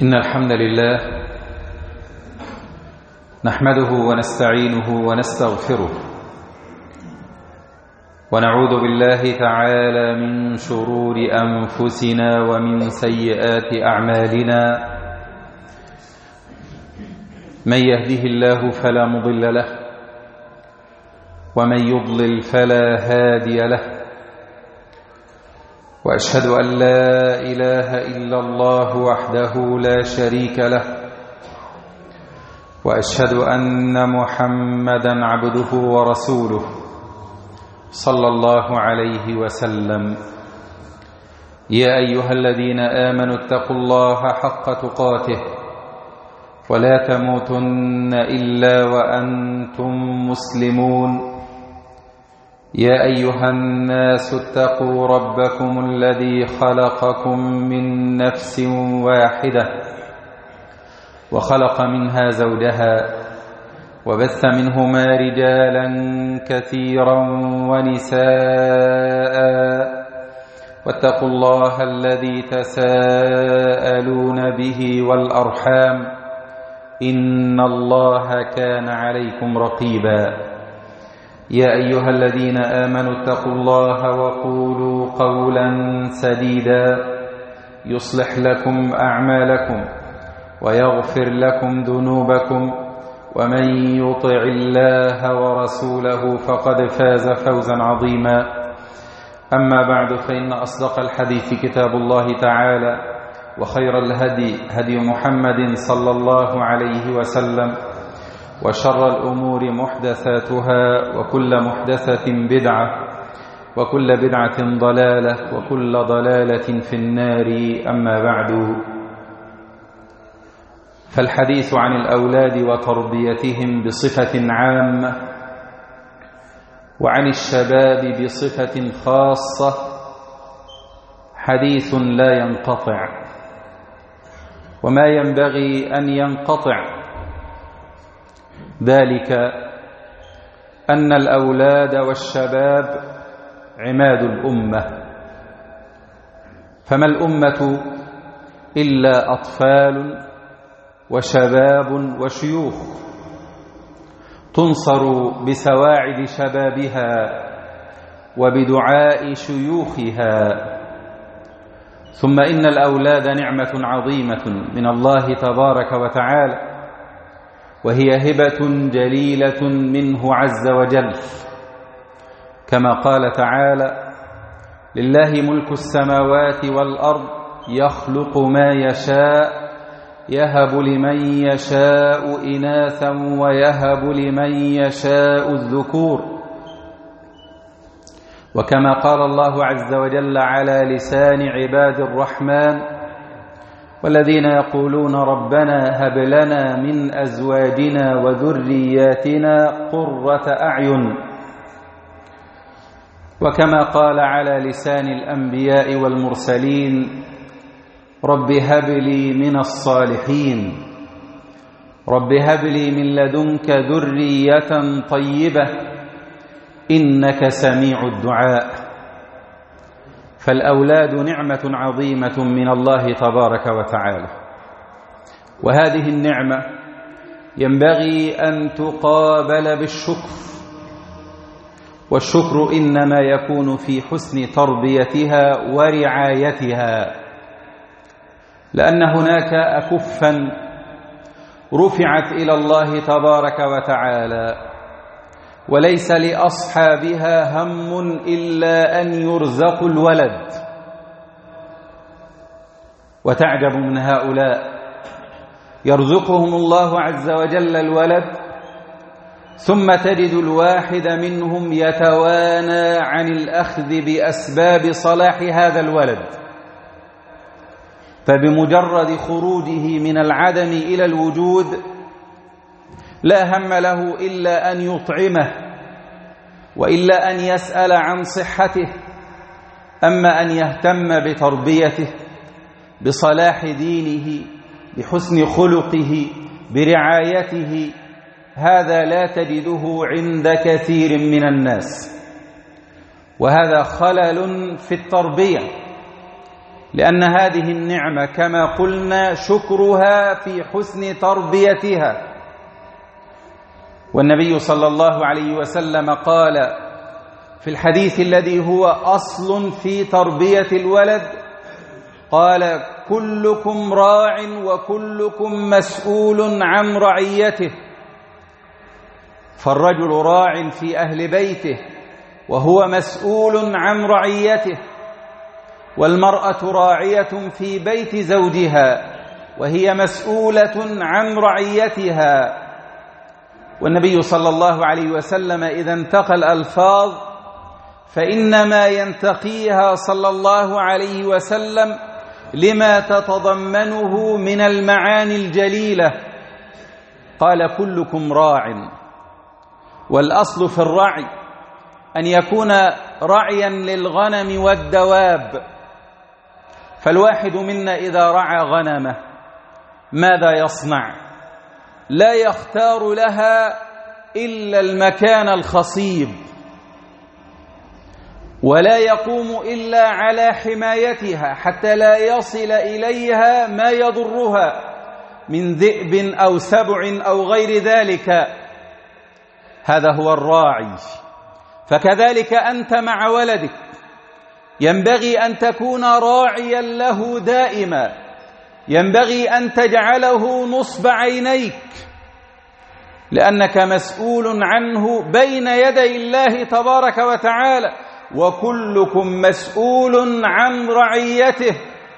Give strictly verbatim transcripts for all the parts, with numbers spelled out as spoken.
إن الحمد لله نحمده ونستعينه ونستغفره ونعوذ بالله تعالى من شرور أنفسنا ومن سيئات أعمالنا. من يهده الله فلا مضل له ومن يضلل فلا هادي له، وأشهد أن لا إله إلا الله وحده لا شريك له، وأشهد أن محمدا عبده ورسوله صلى الله عليه وسلم. يا أيها الذين آمنوا اتقوا الله حق تقاته ولا تموتن إلا وأنتم مسلمون. يا أيها الناس اتقوا ربكم الذي خلقكم من نفس واحدة وخلق منها زوجها وبث منهما رجالا كثيرا ونساء، واتقوا الله الذي تساءلون به والأرحام إن الله كان عليكم رقيبا. يا أيها الذين آمنوا اتقوا الله وقولوا قولا سديدا يصلح لكم أعمالكم ويغفر لكم ذنوبكم، ومن يطع الله ورسوله فقد فاز فوزا عظيما. أما بعد، فإن أصدق الحديث كتاب الله تعالى، وخير الهدي هدي محمد صلى الله عليه وسلم، وشر الأمور محدثاتها، وكل محدثة بدعة، وكل بدعة ضلالة، وكل ضلالة في النار. أما بعد، فالحديث عن الأولاد وتربيتهم بصفة عامة، وعن الشباب بصفة خاصة، حديث لا ينقطع، وما ينبغي أن ينقطع ذلك أن الأولاد والشباب عماد الأمة، فما الأمة إلا أطفال وشباب وشيوخ تنصر بسواعد شبابها وبدعاء شيوخها. ثم إن الأولاد نعمة عظيمة من الله تبارك وتعالى، وهي هبة جليلة منه عز وجل، كما قال تعالى: لله ملك السماوات والأرض يخلق ما يشاء يهب لمن يشاء إناثا ويهب لمن يشاء الذكور. وكما قال الله عز وجل على لسان عباد الرحمن: والذين يقولون ربنا هب لنا من أزواجنا وذرياتنا قرة أعين. وكما قال على لسان الأنبياء والمرسلين: رب هب لي من الصالحين، رب هب لي من لدنك ذرية طيبة إنك سميع الدعاء. فالأولاد نعمة عظيمة من الله تبارك وتعالى، وهذه النعمة ينبغي أن تقابل بالشكر، والشكر إنما يكون في حسن تربيتها ورعايتها، لأن هناك أكفا رفعت إلى الله تبارك وتعالى، وليس لأصحابها هم إلا أن يرزقوا الولد. وتعجب من هؤلاء، يرزقهم الله عز وجل الولد، ثم تجد الواحد منهم يتوانى عن الأخذ بأسباب صلاح هذا الولد، فبمجرد خروجه من العدم إلى الوجود لا هم له إلا أن يطعمه، وإلا أن يسأل عن صحته، أما أن يهتم بتربيته، بصلاح دينه، بحسن خلقه، برعايته، هذا لا تجده عند كثير من الناس، وهذا خلل في التربية. لأن هذه النعمة كما قلنا شكرها في حسن تربيتها. والنبي صلى الله عليه وسلم قال في الحديث الذي هو أصل في تربية الولد، قال: كلكم راع وكلكم مسؤول عن رعيته. فالرجل راع في أهل بيته وهو مسؤول عن رعيته، والمرأة راعية في بيت زوجها وهي مسؤولة عن رعيتها. والنبي صلى الله عليه وسلم إذا انتقى الألفاظ فإنما ينتقيها صلى الله عليه وسلم لما تتضمنه من المعاني الجليلة. قال: كلكم راع، والأصل في الرعي أن يكون رعيا للغنم والدواب. فالواحد منا إذا رعى غنمه ماذا يصنع؟ لا يختار لها إلا المكان الخصيب، ولا يقوم إلا على حمايتها حتى لا يصل إليها ما يضرها من ذئب أو سبع أو غير ذلك. هذا هو الراعي. فكذلك أنت مع ولدك ينبغي أن تكون راعيا له دائما، ينبغي أن تجعله نصب عينيك، لأنك مسؤول عنه بين يدي الله تبارك وتعالى، وكلكم مسؤول عن رعيته.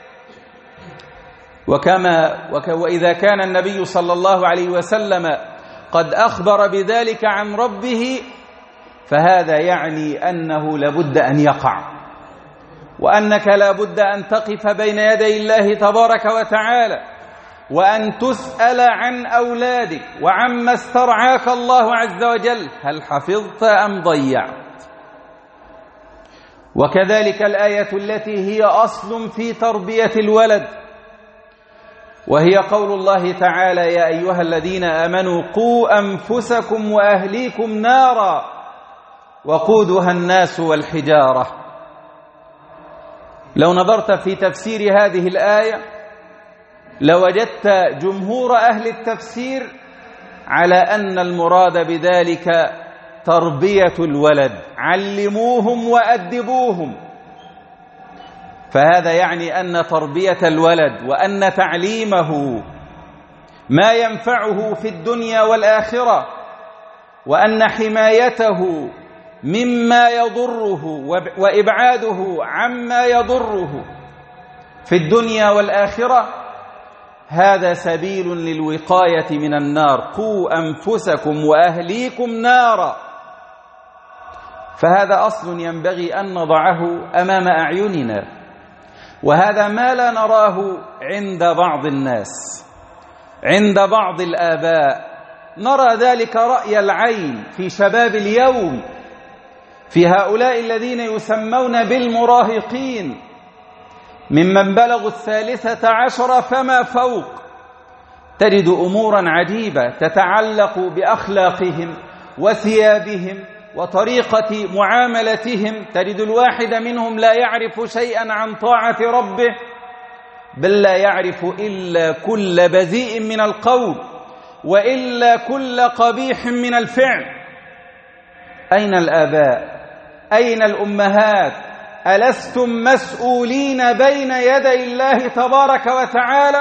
وكما وإذا كان النبي صلى الله عليه وسلم قد أخبر بذلك عن ربه، فهذا يعني أنه لابد أن يقع، وأنك لابد أن تقف بين يدي الله تبارك وتعالى، وأن تسأل عن أولادك وعما استرعاك الله عز وجل، هل حفظت أم ضيعت؟ وكذلك الآية التي هي أصل في تربية الولد، وهي قول الله تعالى: يا أيها الذين آمنوا قوا أنفسكم وأهليكم نارا وقودها الناس والحجارة. لو نظرت في تفسير هذه الآية لوجدت جمهور أهل التفسير على أن المراد بذلك تربية الولد، علموهم وأدبوهم. فهذا يعني أن تربية الولد وأن تعليمه ما ينفعه في الدنيا والآخرة، وأن حمايته مما يضره وإبعاده عما يضره في الدنيا والآخرة، هذا سبيل للوقاية من النار. قوا أنفسكم وأهليكم نارا. فهذا أصل ينبغي أن نضعه أمام أعيننا، وهذا ما لا نراه عند بعض الناس، عند بعض الآباء. نرى ذلك رأي العين في شباب اليوم، في هؤلاء الذين يسمون بالمراهقين، ممن بلغوا الثالثة عشر فما فوق. تجد أمورا عجيبة تتعلق بأخلاقهم وثيابهم وطريقة معاملتهم. تجد الواحد منهم لا يعرف شيئا عن طاعة ربه، بل لا يعرف إلا كل بذيء من القول وإلا كل قبيح من الفعل. أين الآباء؟ أين الأمهات؟ ألستم مسؤولين بين يدي الله تبارك وتعالى؟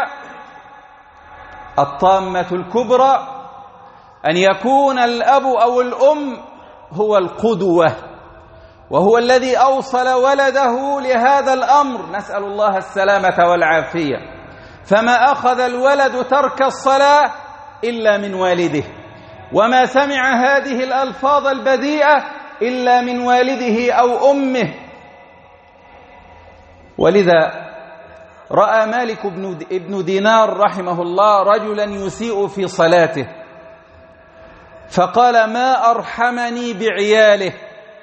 الطامة الكبرى أن يكون الأب أو الأم هو القدوة، وهو الذي أوصل ولده لهذا الأمر، نسأل الله السلامة والعافية. فما أخذ الولد ترك الصلاة إلا من والده، وما سمع هذه الألفاظ البذيئة إلا من والده أو أمه. ولذا رأى مالك بن دينار رحمه الله رجلا يسيء في صلاته، فقال: ما أرحمني بعياله.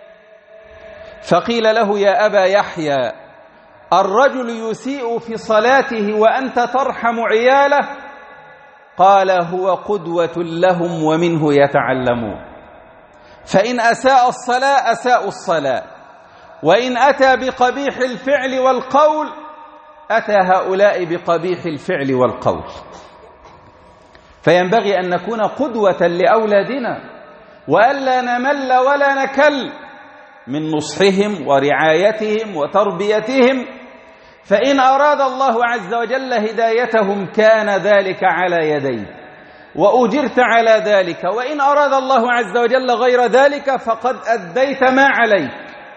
فقيل له: يا أبا يحيى، الرجل يسيء في صلاته وأنت ترحم عياله؟ قال: هو قدوة لهم ومنه يتعلمون. فإن أساء الصلاة أساءوا الصلاة، وإن أتى بقبيح الفعل والقول أتى هؤلاء بقبيح الفعل والقول. فينبغي أن نكون قدوة لأولادنا، وألا نمل ولا نكل من نصحهم ورعايتهم وتربيتهم، فإن أراد الله عز وجل هدايتهم كان ذلك على يديه وأجرت على ذلك، وإن أراد الله عز وجل غير ذلك فقد أديت ما عليك،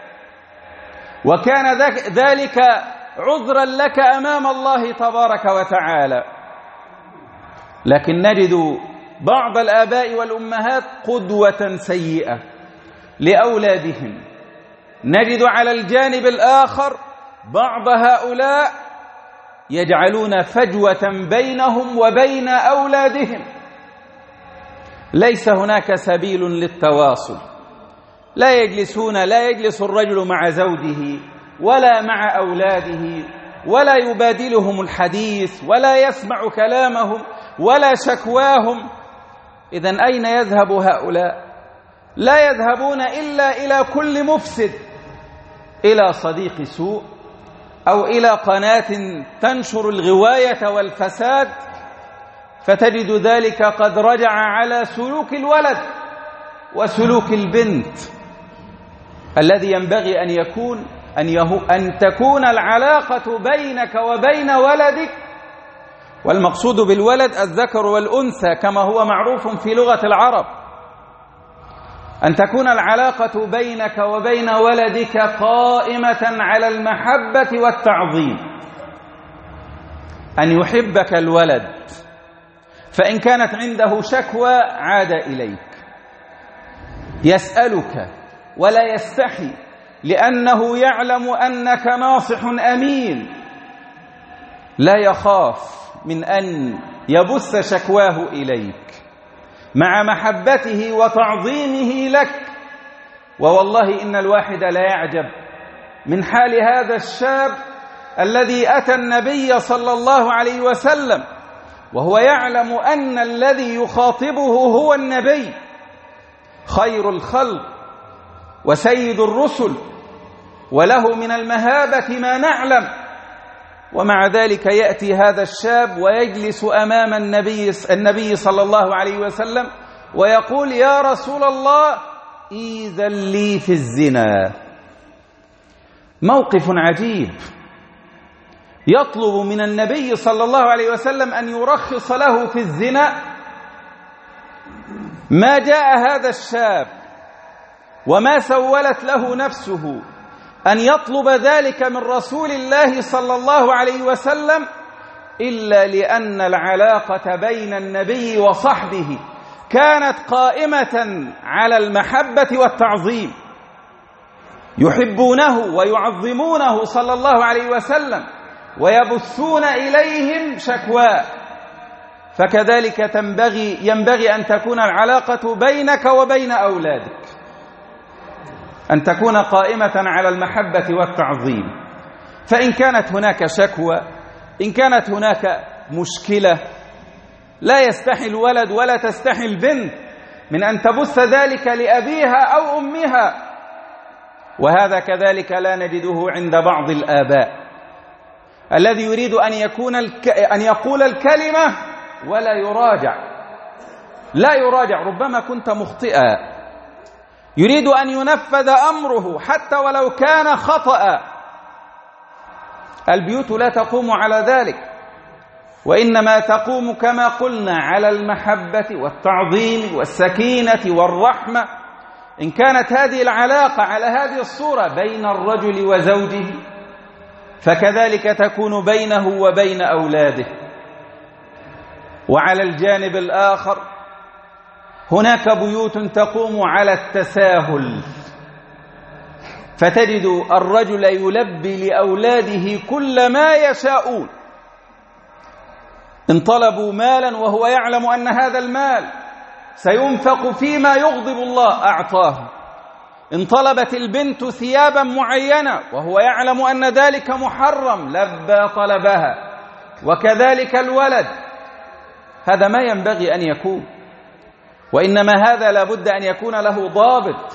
وكان ذلك عذرا لك أمام الله تبارك وتعالى. لكن نجد بعض الآباء والأمهات قدوة سيئة لأولادهم. نجد على الجانب الآخر بعض هؤلاء يجعلون فجوة بينهم وبين أولادهم. ليس هناك سبيل للتواصل، لا يجلسون لا يجلس الرجل مع زوجه ولا مع أولاده، ولا يبادلهم الحديث ولا يسمع كلامهم ولا شكواهم. إذن أين يذهب هؤلاء؟ لا يذهبون إلا إلى كل مفسد، إلى صديق سوء أو إلى قناة تنشر الغواية والفساد، فتجد ذلك قد رجع على سلوك الولد وسلوك البنت. الذي ينبغي أن يكون أن, يهو أن تكون العلاقة بينك وبين ولدك، والمقصود بالولد الذكر والأنثى كما هو معروف في لغة العرب، أن تكون العلاقة بينك وبين ولدك قائمة على المحبة والتعظيم. أن يحبك الولد، فإن كانت عنده شكوى عاد إليك يسألك ولا يستحي، لأنه يعلم أنك ناصح أمين لا يخاف من أن يبث شكواه إليك مع محبته وتعظيمه لك. ووالله إن الواحد لا يعجب من حال هذا الشاب الذي أتى النبي صلى الله عليه وسلم وهو يعلم أن الذي يخاطبه هو النبي خير الخلق وسيد الرسل، وله من المهابة ما نعلم، ومع ذلك يأتي هذا الشاب ويجلس أمام النبي النبي صلى الله عليه وسلم ويقول: يا رسول الله إيذن لي في الزنا. موقف عجيب، يطلب من النبي صلى الله عليه وسلم أن يرخص له في الزنا. ما جاء هذا الشاب وما سولت له نفسه أن يطلب ذلك من رسول الله صلى الله عليه وسلم إلا لأن العلاقة بين النبي وصحبه كانت قائمة على المحبة والتعظيم، يحبونه ويعظمونه صلى الله عليه وسلم ويبثون إليهم شكواه. فكذلك تنبغي ينبغي أن تكون العلاقة بينك وبين أولادك، أن تكون قائمة على المحبة والتعظيم. فإن كانت هناك شكوى، إن كانت هناك مشكلة، لا يستحي الولد ولا تستحي البنت من أن تبث ذلك لأبيها أو أمها. وهذا كذلك لا نجده عند بعض الآباء، الذي يريد أن يكون الك... أن يقول الكلمة ولا يراجع، لا يراجع، ربما كنت مخطئا، يريد أن ينفذ أمره حتى ولو كان خطأ. البيوت لا تقوم على ذلك، وإنما تقوم كما قلنا على المحبة والتعظيم والسكينة والرحمة. إن كانت هذه العلاقة على هذه الصورة بين الرجل وزوجه، فكذلك تكون بينه وبين أولاده. وعلى الجانب الآخر هناك بيوت تقوم على التساهل، فتجد الرجل يلبي لأولاده كل ما يشاءون. إن طلبوا مالا وهو يعلم أن هذا المال سينفق فيما يغضب الله أعطاه. إن طلبت البنت ثيابا معينة وهو يعلم أن ذلك محرم لبى طلبها، وكذلك الولد. هذا ما ينبغي أن يكون، وإنما هذا لابد أن يكون له ضابط،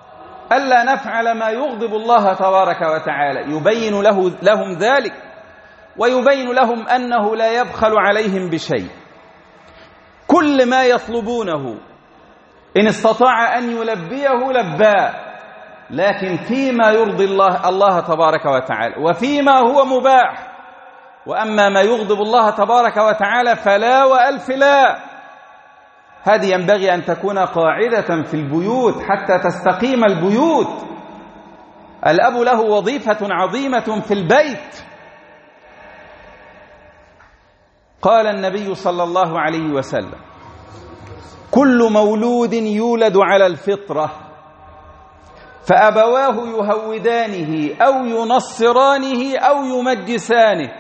ألا نفعل ما يغضب الله تبارك وتعالى، يبين له لهم ذلك ويبين لهم أنه لا يبخل عليهم بشيء. كل ما يطلبونه إن استطاع أن يلبيه لباه، لكن فيما يرضي الله الله تبارك وتعالى وفيما هو مباح. وأما ما يغضب الله تبارك وتعالى فلا وألف لا. هذه ينبغي أن تكون قاعدة في البيوت حتى تستقيم البيوت. الأب له وظيفة عظيمة في البيت. قال النبي صلى الله عليه وسلم: كل مولود يولد على الفطرة فأبواه يهودانه أو ينصرانه أو يمجسانه،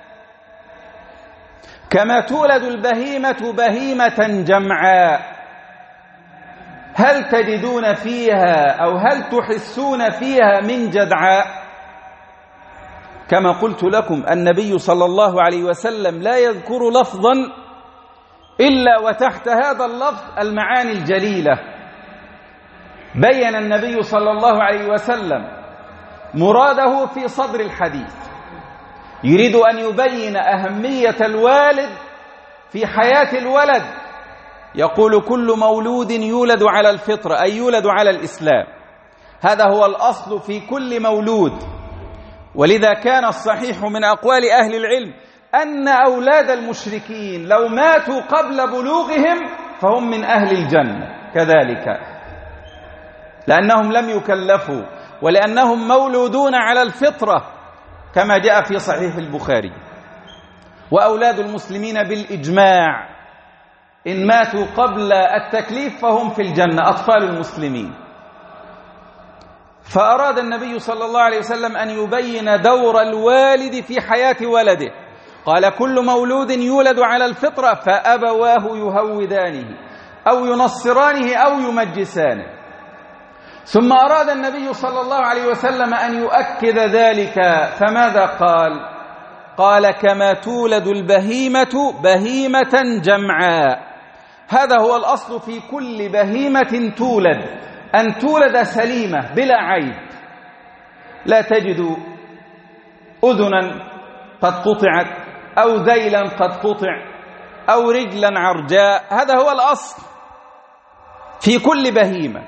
كما تولد البهيمة بهيمة جمعاء، هل تجدون فيها أو هل تحسون فيها من جدعاء؟ كما قلت لكم النبي صلى الله عليه وسلم لا يذكر لفظا إلا وتحت هذا اللفظ المعاني الجليلة. بين النبي صلى الله عليه وسلم مراده في صدر الحديث، يريد أن يبين أهمية الوالد في حياة الولد. يقول: كل مولود يولد على الفطرة، أي يولد على الإسلام. هذا هو الأصل في كل مولود. ولذا كان الصحيح من أقوال أهل العلم أن أولاد المشركين لو ماتوا قبل بلوغهم فهم من أهل الجنة كذلك، لأنهم لم يكلفوا ولأنهم مولودون على الفطرة كما جاء في صحيح البخاري. وأولاد المسلمين بالإجماع إن ماتوا قبل التكليف فهم في الجنة، أطفال المسلمين. فأراد النبي صلى الله عليه وسلم أن يبين دور الوالد في حياة ولده. قال: كل مولود يولد على الفطرة فأبواه يهودانه أو ينصرانه أو يمجسانه. ثم أراد النبي صلى الله عليه وسلم أن يؤكد ذلك، فماذا قال؟ قال: كما تولد البهيمة بهيمة جمعاء. هذا هو الأصل في كل بهيمة تولد، أن تولد سليمة بلا عيب، لا تجد أذنا قد قطعت أو ذيلا قد قطع أو رجلا عرجاء. هذا هو الأصل في كل بهيمة.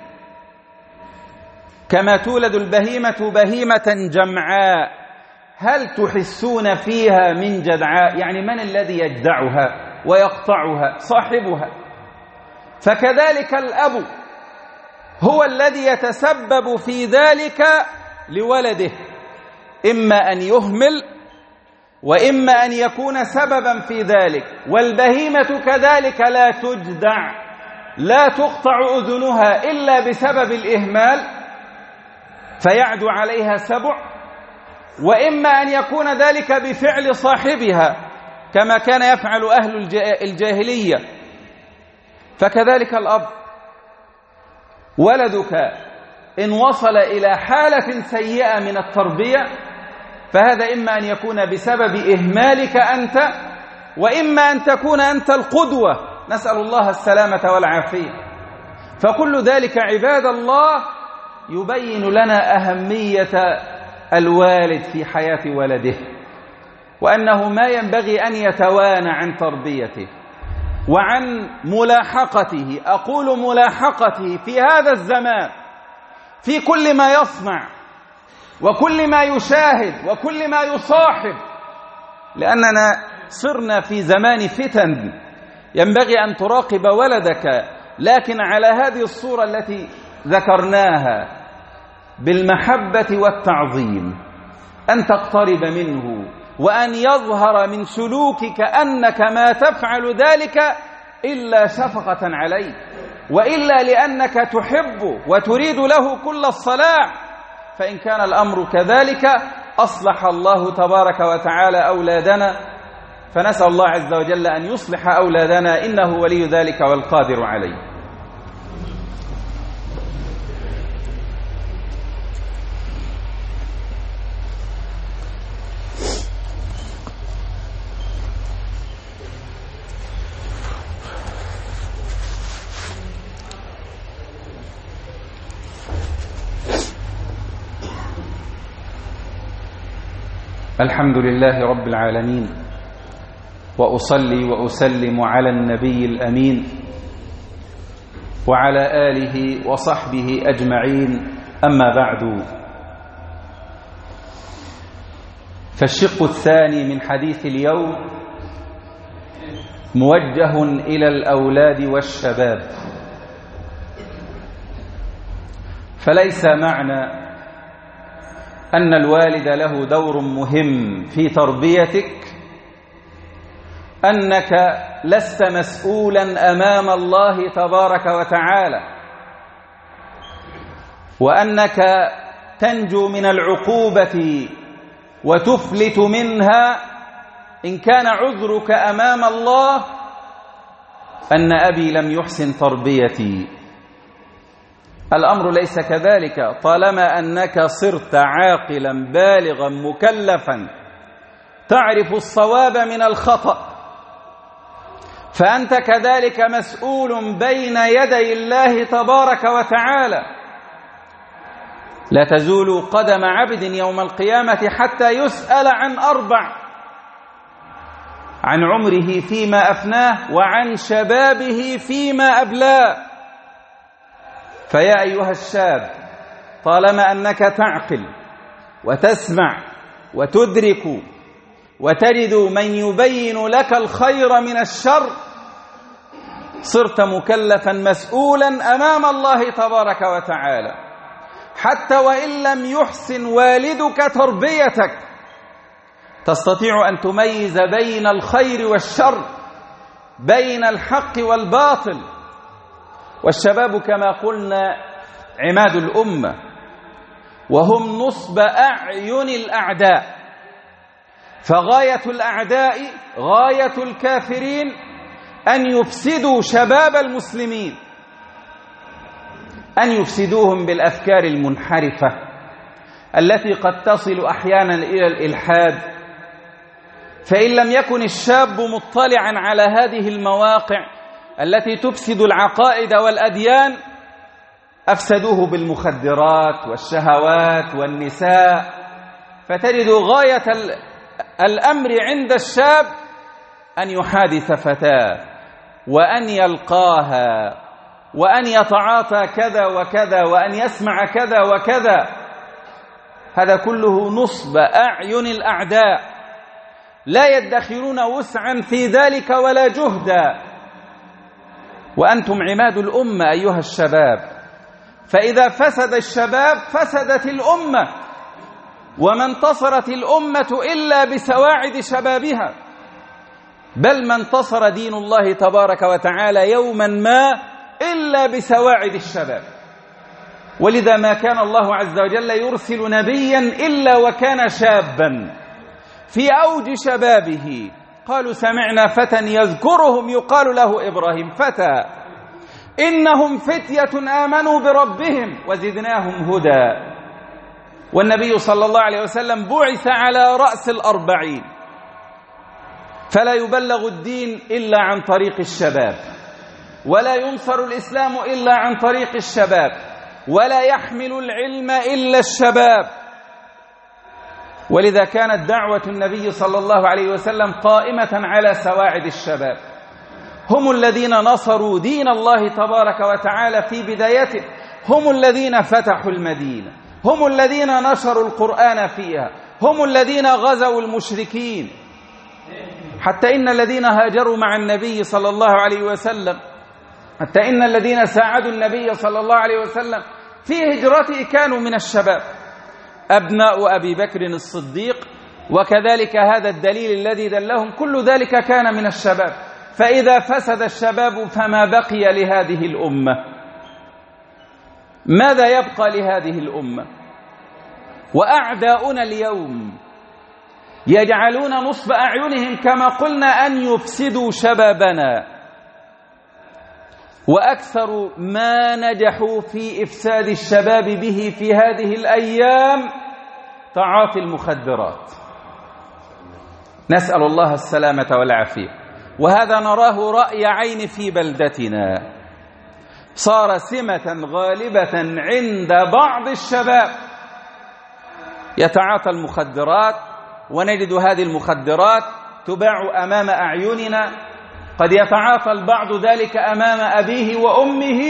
كما تولد البهيمة بهيمة جمعاء، هل تحسون فيها من جدعاء؟ يعني من الذي يجدعها ويقطعها؟ صاحبها. فكذلك الأب هو الذي يتسبب في ذلك لولده، إما أن يهمل وإما أن يكون سببا في ذلك. والبهيمة كذلك لا تجدع، لا تقطع أذنها إلا بسبب الإهمال فيعدو عليها سبع، وإما أن يكون ذلك بفعل صاحبها كما كان يفعل أهل الجاهلية. فكذلك الأب، ولدك إن وصل إلى حالة سيئة من التربية فهذا إما أن يكون بسبب إهمالك أنت، وإما أن تكون أنت القدوة، نسأل الله السلامة والعافية. فكل ذلك عباد الله يبين لنا أهمية الوالد في حياة ولده، وأنه ما ينبغي أن يتوانى عن تربيته وعن ملاحقته. أقول ملاحقته في هذا الزمان في كل ما يصنع وكل ما يشاهد وكل ما يصاحب، لأننا صرنا في زمان فتن. ينبغي أن تراقب ولدك، لكن على هذه الصورة التي ذكرناها بالمحبة والتعظيم، أن تقترب منه وأن يظهر من سلوكك أنك ما تفعل ذلك إلا شفقة عليه، وإلا لأنك تحبه وتريد له كل الصلاح. فإن كان الأمر كذلك أصلح الله تبارك وتعالى أولادنا، فنسأل الله عز وجل أن يصلح أولادنا، إنه ولي ذلك والقادر عليه. الحمد لله رب العالمين، وأصلي وأسلم على النبي الأمين وعلى آله وصحبه أجمعين. أما بعد، فالشق الثاني من حديث اليوم موجه إلى الأولاد والشباب. فليس معنى أن الوالد له دور مهم في تربيتك أنك لست مسؤولا أمام الله تبارك وتعالى، وأنك تنجو من العقوبة وتفلت منها إن كان عذرك أمام الله أن أبي لم يحسن تربيتي. الأمر ليس كذلك، طالما أنك صرت عاقلا بالغا مكلفا تعرف الصواب من الخطأ، فأنت كذلك مسؤول بين يدي الله تبارك وتعالى. لا تزول قدم عبد يوم القيامة حتى يسأل عن أربع: عن عمره فيما أفناه، وعن شبابه فيما أبلاه. فيا أيها الشاب، طالما أنك تعقل وتسمع وتدرك وتجد من يبين لك الخير من الشر، صرت مكلفا مسؤولا أمام الله تبارك وتعالى. حتى وإن لم يحسن والدك تربيتك، تستطيع أن تميز بين الخير والشر، بين الحق والباطل. والشباب كما قلنا عماد الأمة، وهم نصب أعين الأعداء. فغاية الأعداء، غاية الكافرين، أن يفسدوا شباب المسلمين، أن يفسدوهم بالأفكار المنحرفة التي قد تصل أحيانا إلى الإلحاد. فإن لم يكن الشاب مطلعا على هذه المواقع التي تفسد العقائد والأديان، أفسدوه بالمخدرات والشهوات والنساء. فتجد غاية الأمر عند الشاب أن يحادث فتاة، وأن يلقاها، وأن يتعاطى كذا وكذا، وأن يسمع كذا وكذا. هذا كله نصب أعين الأعداء، لا يدخرون وسعا في ذلك ولا جهدا. وأنتم عماد الأمة أيها الشباب، فإذا فسد الشباب فسدت الأمة، وما انتصرت الأمة إلا بسواعد شبابها، بل ما انتصر دين الله تبارك وتعالى يوما ما إلا بسواعد الشباب. ولذا ما كان الله عز وجل يرسل نبيا إلا وكان شابا في أوج شبابه. قالوا سمعنا فتى يذكرهم يقال له إبراهيم. فتى إنهم فتية آمنوا بربهم وزدناهم هدى. والنبي صلى الله عليه وسلم بعث على رأس الأربعين، فلا يبلغ الدين إلا عن طريق الشباب، ولا ينصر الإسلام إلا عن طريق الشباب، ولا يحمل العلم إلا الشباب. ولذا كانت دعوة النبي صلى الله عليه وسلم قائمة على سواعد الشباب. هم الذين نصروا دين الله تبارك وتعالى في بدايته، هم الذين فتحوا المدينة، هم الذين نشروا القرآن فيها، هم الذين غزوا المشركين. حتى إن الذين هاجروا مع النبي صلى الله عليه وسلم، حتى إن الذين ساعدوا النبي صلى الله عليه وسلم في هجرته كانوا من الشباب، أبناء أبي بكر الصديق، وكذلك هذا الدليل الذي دلهم، كل ذلك كان من الشباب. فإذا فسد الشباب فما بقي لهذه الأمة؟ ماذا يبقى لهذه الأمة؟ وأعداؤنا اليوم يجعلون نصب أعينهم كما قلنا أن يفسدوا شبابنا. وأكثر ما نجحوا في إفساد الشباب به في هذه الأيام تعاطي المخدرات، نسأل الله السلامة والعافية. وهذا نراه رأي عين في بلدتنا، صار سمة غالبة عند بعض الشباب يتعاطى المخدرات ونجد هذه المخدرات تباع أمام أعيننا، قد يتعاطى البعض ذلك أمام أبيه وأمه،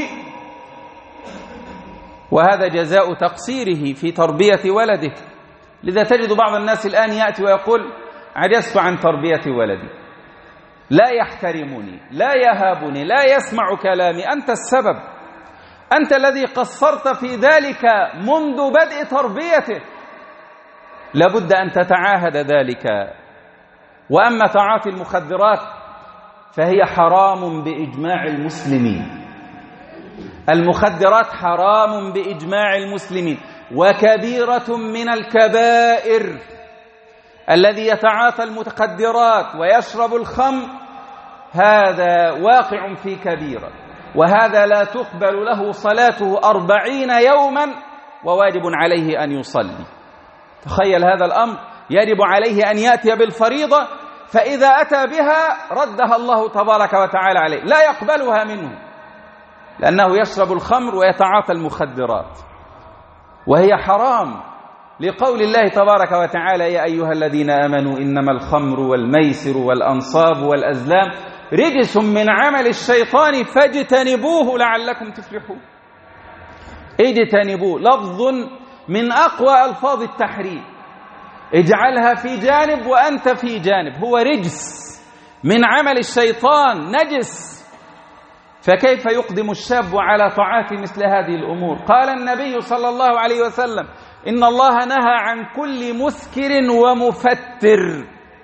وهذا جزاء تقصيره في تربية ولده. لذا تجد بعض الناس الآن يأتي ويقول عجزت عن تربية ولدي، لا يحترمني، لا يهابني، لا يسمع كلامي. أنت السبب، أنت الذي قصرت في ذلك منذ بدء تربيته، لابد أن تتعاهد ذلك. وأما تعاطي المخدرات فهي حرام بإجماع المسلمين، المخدرات حرام بإجماع المسلمين، وكبيرة من الكبائر. الذي يتعاطى المخدرات ويشرب الخمر هذا واقع في كبيرة، وهذا لا تقبل له صلاته أربعين يوما وواجب عليه أن يصلي. تخيل هذا الأمر، يجب عليه أن يأتي بالفريضة، فإذا أتى بها ردها الله تبارك وتعالى عليه، لا يقبلها منه، لأنه يشرب الخمر ويتعاطى المخدرات، وهي حرام لقول الله تبارك وتعالى يا أيها الذين آمنوا إنما الخمر والميسر والأنصاب والأزلام رجس من عمل الشيطان فاجتنبوه لعلكم تفلحون. اجتنبوه لفظ من أقوى ألفاظ التحريم، اجعلها في جانب وأنت في جانب، هو رجس من عمل الشيطان، نجس. فكيف يقدم الشاب على طاعات مثل هذه الأمور؟ قال النبي صلى الله عليه وسلم إن الله نهى عن كل مسكر ومفتر.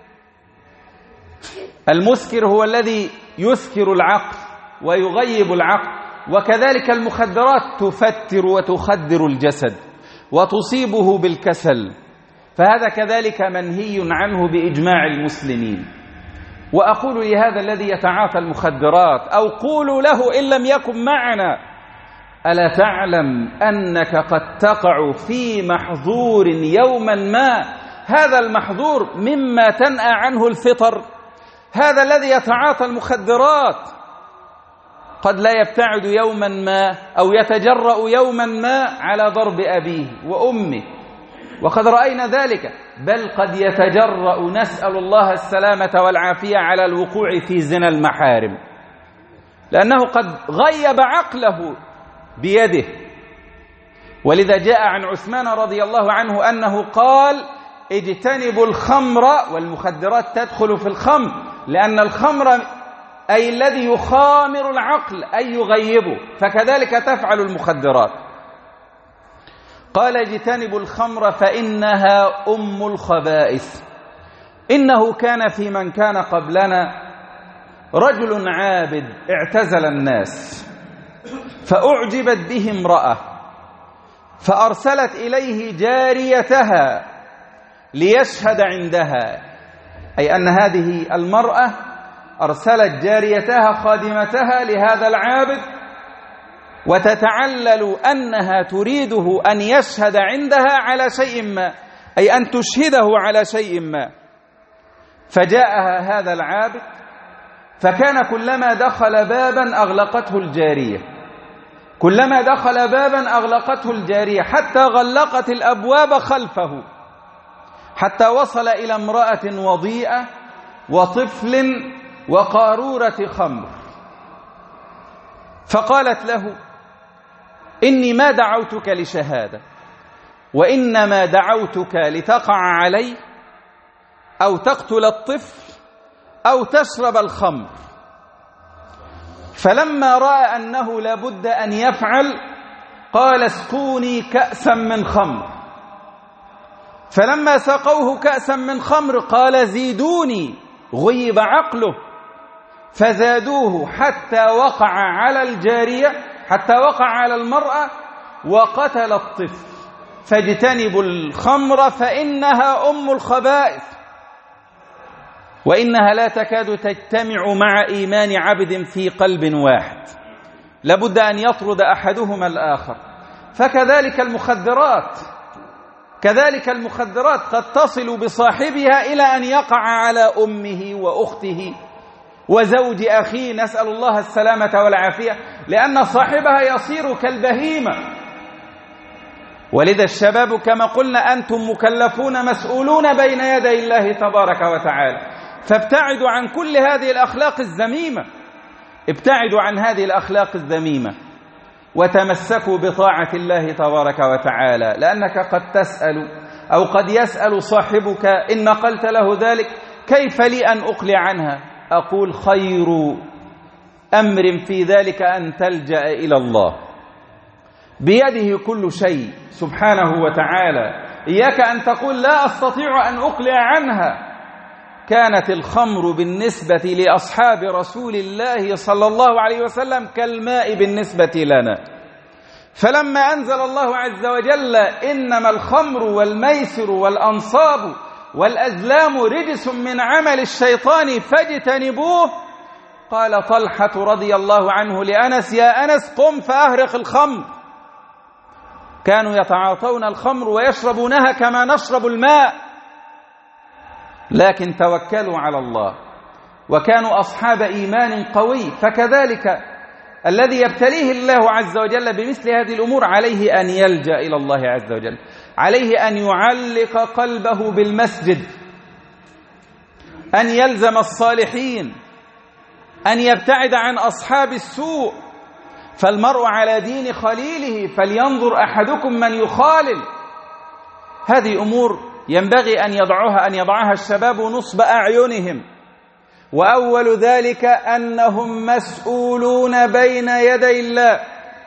المسكر هو الذي يسكر العقل ويغيب العقل، وكذلك المخدرات تفتر وتخدر الجسد وتصيبه بالكسل، فهذا كذلك منهي عنه بإجماع المسلمين. وأقول لهذا الذي يتعاطى المخدرات أو قولوا له إن لم يكن معنا: ألا تعلم أنك قد تقع في محظور يوما ما؟ هذا المحظور مما تنأى عنه الفطر. هذا الذي يتعاطى المخدرات قد لا يبتعد يوما ما أو يتجرأ يوما ما على ضرب أبيه وأمه، وقد رأينا ذلك، بل قد يتجرأ نسأل الله السلامة والعافية على الوقوع في زنا المحارم، لأنه قد غيب عقله بيده. ولذا جاء عن عثمان رضي الله عنه أنه قال اجتنبوا الخمر، والمخدرات تدخل في الخمر، لأن الخمر أي الذي يخامر العقل أي يغيبه، فكذلك تفعل المخدرات. قال اجتنبوا الخمر فإنها أم الخبائث. إنه كان في من كان قبلنا رجل عابد اعتزل الناس، فأعجبت به امرأة، فأرسلت إليه جاريتها ليشهد عندها، أي أن هذه المرأة أرسلت جاريتها خادمتها لهذا العابد، وتتعلل أنها تريده أن يشهد عندها على شيء ما، أي أن تشهده على شيء ما. فجاءها هذا العابد، فكان كلما دخل بابا أغلقته الجارية، كلما دخل بابا أغلقته الجارية، حتى غلقت الأبواب خلفه، حتى وصل إلى امرأة وضيئة وطفل وقارورة خمر. فقالت له إني ما دعوتك لشهادة، وإنما دعوتك لتقع علي أو تقتل الطفل أو تشرب الخمر. فلما رأى أنه لابد أن يفعل قال اسقوني كأسا من خمر، فلما سقوه كأسا من خمر قال زيدوني، غيب عقله، فزادوه حتى وقع على الجارية، حتى وقع على المرأة وقتل الطفل. فاجتنبوا الخمر فإنها أم الخبائث، وإنها لا تكاد تجتمع مع إيمان عبد في قلب واحد، لابد أن يطرد أحدهما الآخر. فكذلك المخدرات، كذلك المخدرات قد تصل بصاحبها إلى أن يقع على أمه وأخته وزوج أخيه، نسأل الله السلامة والعافية، لأن صاحبها يصير كالبهيمة. ولذا الشباب كما قلنا أنتم مكلفون مسؤولون بين يدي الله تبارك وتعالى، فابتعدوا عن كل هذه الأخلاق الذميمة، ابتعدوا عن هذه الأخلاق الذميمة وتمسكوا بطاعة الله تبارك وتعالى، لأنك قد تسأل أو قد يسأل صاحبك إن قلت له ذلك: كيف لي أن أقلع عنها؟ أقول: خير أمر في ذلك أن تلجأ إلى الله، بيده كل شيء سبحانه وتعالى. إياك أن تقول: لا أستطيع أن أقلع عنها. كانت الخمر بالنسبة لأصحاب رسول الله صلى الله عليه وسلم كالماء بالنسبة لنا، فلما أنزل الله عز وجل: إنما الخمر والميسر والأنصاب والأزلام رجس من عمل الشيطان فاجتنبوه، قال طلحة رضي الله عنه لأنس: يا أنس قم فأهرق الخمر. كانوا يتعاطون الخمر ويشربونها كما نشرب الماء، لكن توكلوا على الله وكانوا أصحاب إيمان قوي. فكذلك الذي يبتليه الله عز وجل بمثل هذه الأمور عليه أن يلجأ إلى الله عز وجل، عليه أن يعلق قلبه بالمسجد، أن يلزم الصالحين، أن يبتعد عن أصحاب السوء. فالمرء على دين خليله فلينظر أحدكم من يخالل. هذه أمور ينبغي أن يضعها أن يضعها الشباب نصب أعينهم، وأول ذلك أنهم مسؤولون بين يدي الله،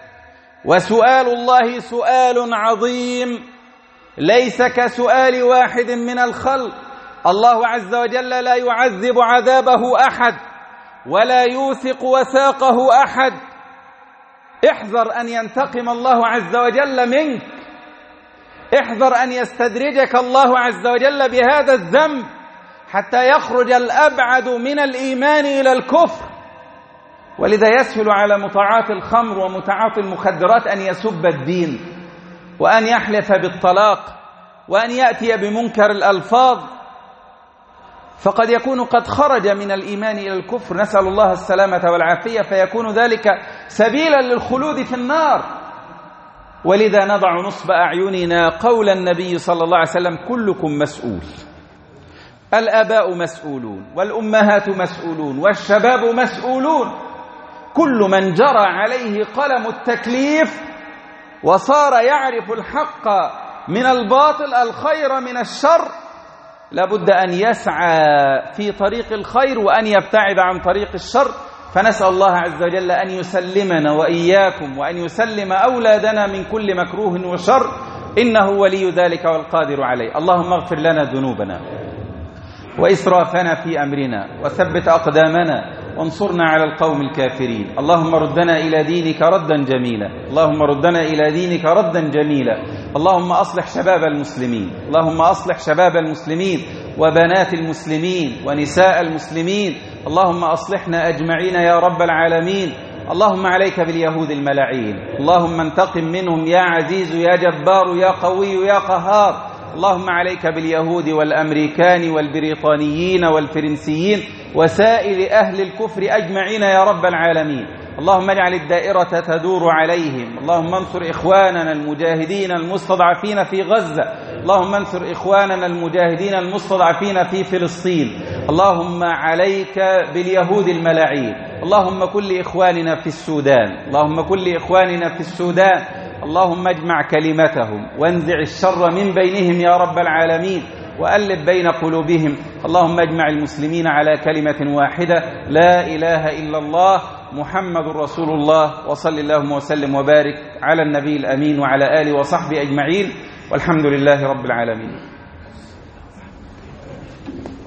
وسؤال الله سؤال عظيم ليس كسؤال واحد من الخلق. الله عز وجل لا يعذب عذابه أحد ولا يوثق وثاقه أحد. احذر أن ينتقم الله عز وجل منك، احذر أن يستدرجك الله عز وجل بهذا الذنب حتى يخرج الأبعد من الإيمان إلى الكفر. ولذا يسهل على مطاعات الخمر ومتعاطي المخدرات أن يسب الدين وأن يحلف بالطلاق وأن يأتي بمنكر الألفاظ، فقد يكون قد خرج من الإيمان إلى الكفر، نسأل الله السلامة والعافية، فيكون ذلك سبيلا للخلود في النار. ولذا نضع نصب أعيننا قول النبي صلى الله عليه وسلم: كلكم مسؤول. الآباء مسؤولون، والأمهات مسؤولون، والشباب مسؤولون. كل من جرى عليه قلم التكليف وصار يعرف الحق من الباطل، الخير من الشر، لابد أن يسعى في طريق الخير وأن يبتعد عن طريق الشر. فنسأل الله عز وجل أن يسلمنا وإياكم وأن يسلم أولادنا من كل مكروه وشر، إنه ولي ذلك والقادر عليه. اللهم اغفر لنا ذنوبنا وإسرافنا في أمرنا وثبت أقدامنا وانصرنا على القوم الكافرين. اللهم ردنا إلى دينك ردا جميلا، اللهم ردنا إلى دينك ردا جميلا. اللهم أصلح شباب المسلمين، اللهم أصلح شباب المسلمين وبنات المسلمين ونساء المسلمين. اللهم أصلحنا أجمعين يا رب العالمين. اللهم عليك باليهود الملاعين، اللهم انتقم منهم يا عزيز يا جبار يا قوي يا قهار. اللهم عليك باليهود والأمريكان والبريطانيين والفرنسيين وسائر أهل الكفر أجمعين يا رب العالمين. اللهم اجعل الدائرة تدور عليهم. اللهم انصر إخواننا المجاهدين المستضعفين في غزة، اللهم انصر إخواننا المجاهدين المستضعفين في فلسطين. اللهم عليك باليهود الملاعين. اللهم كن لإخواننا في السودان، اللهم كن لإخواننا في السودان. اللهم اجمع كلمتهم وانزع الشر من بينهم يا رب العالمين وألف بين قلوبهم. اللهم اجمع المسلمين على كلمة واحدة: لا إله إلا الله محمد رسول الله. وصل اللهم وسلم وبارك على النبي الأمين وعلى آله وصحبه أجمعين، والحمد لله رب العالمين.